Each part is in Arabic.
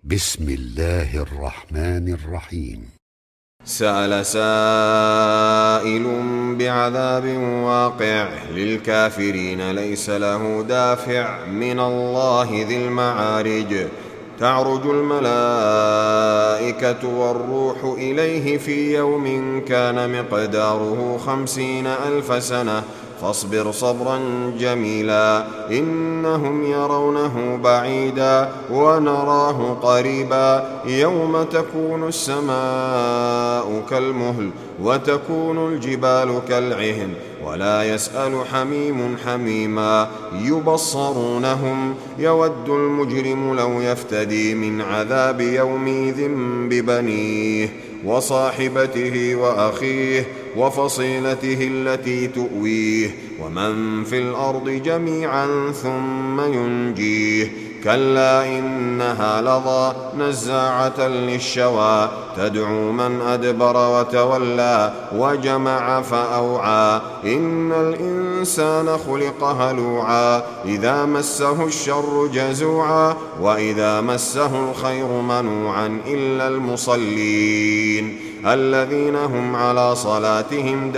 بسم الله الرحمن الرحيم. سأل سائل بعذاب واقع للكافرين ليس له دافع من الله ذي المعارج. تعرج الملائكة والروح إليه في يوم كان مقداره 50,000 سنة فاصبر صبرا جميلا إنهم يرونه بعيدا ونراه قريبا يوم تكون السماء كالمهل وتكون الجبال كالعهن ولا يسأل حميم حميما يبصرونهم يود المجرم لو يفتدي من عذاب يومئذ ببنيه وصاحبته وأخيه وفصيلته التي تؤويه ومن في الأرض جميعا ثم ينجيه كلا إنها لظى نزاعة للشوى تدعو من أدبر وتولى وجمع فأوعى إن الإنسان خلق هلوعا إذا مسه الشر جزوعا وإذا مسه الخير منوعا إلا المصلين الذين هم على صلاتهم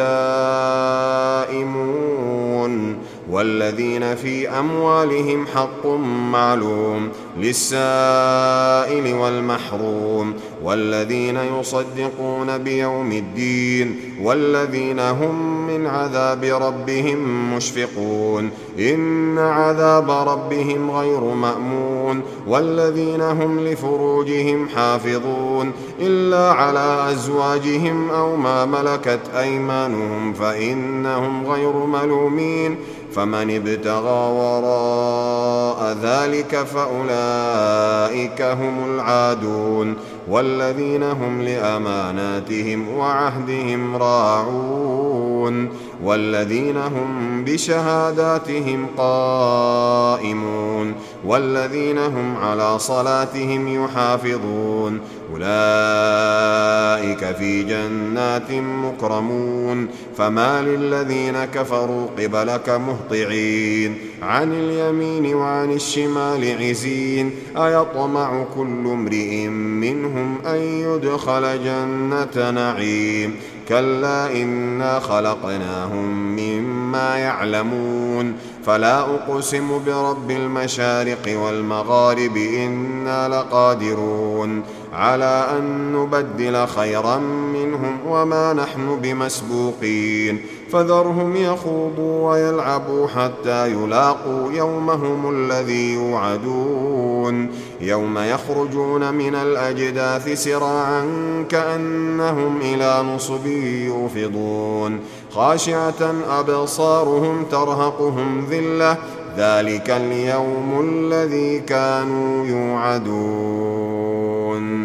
دائمون والذين في أموالهم حق معلوم للسائل والمحروم والذين يصدقون بيوم الدين والذين هم من عذاب ربهم مشفقون إن عذاب ربهم غير مأمون والذين هم لفروجهم حافظون إلا على أزواجهم أو ما ملكت أيمانهم فإنهم غير ملومين فمن ابتغى وراء ذلك فأولئك هم العادون والذين هم لأماناتهم وعهدهم راعون والذين هم بشهاداتهم قائمون والذين هم على صلاتهم يحافظون أولئك في جنات مكرمون فما للذين كفروا قبلك مهطعين عن اليمين وعن الشمال عزين أيطمع كل امرئ منهم أن يدخل جنة نعيم كلا إنا خلقناهم مما يعلمون فلا أقسم برب المشارق والمغارب إنا لقادرون على أن نبدل خيرا منهم وما نحن بمسبوقين فذرهم يخوضوا ويلعبوا حتى يلاقوا يومهم الذي يوعدون يوم يخرجون من الأجداث سراعا كأنهم إلى نصب يوفضون خاشعة أبصارهم ترهقهم ذلة ذلك اليوم الذي كانوا يوعدون.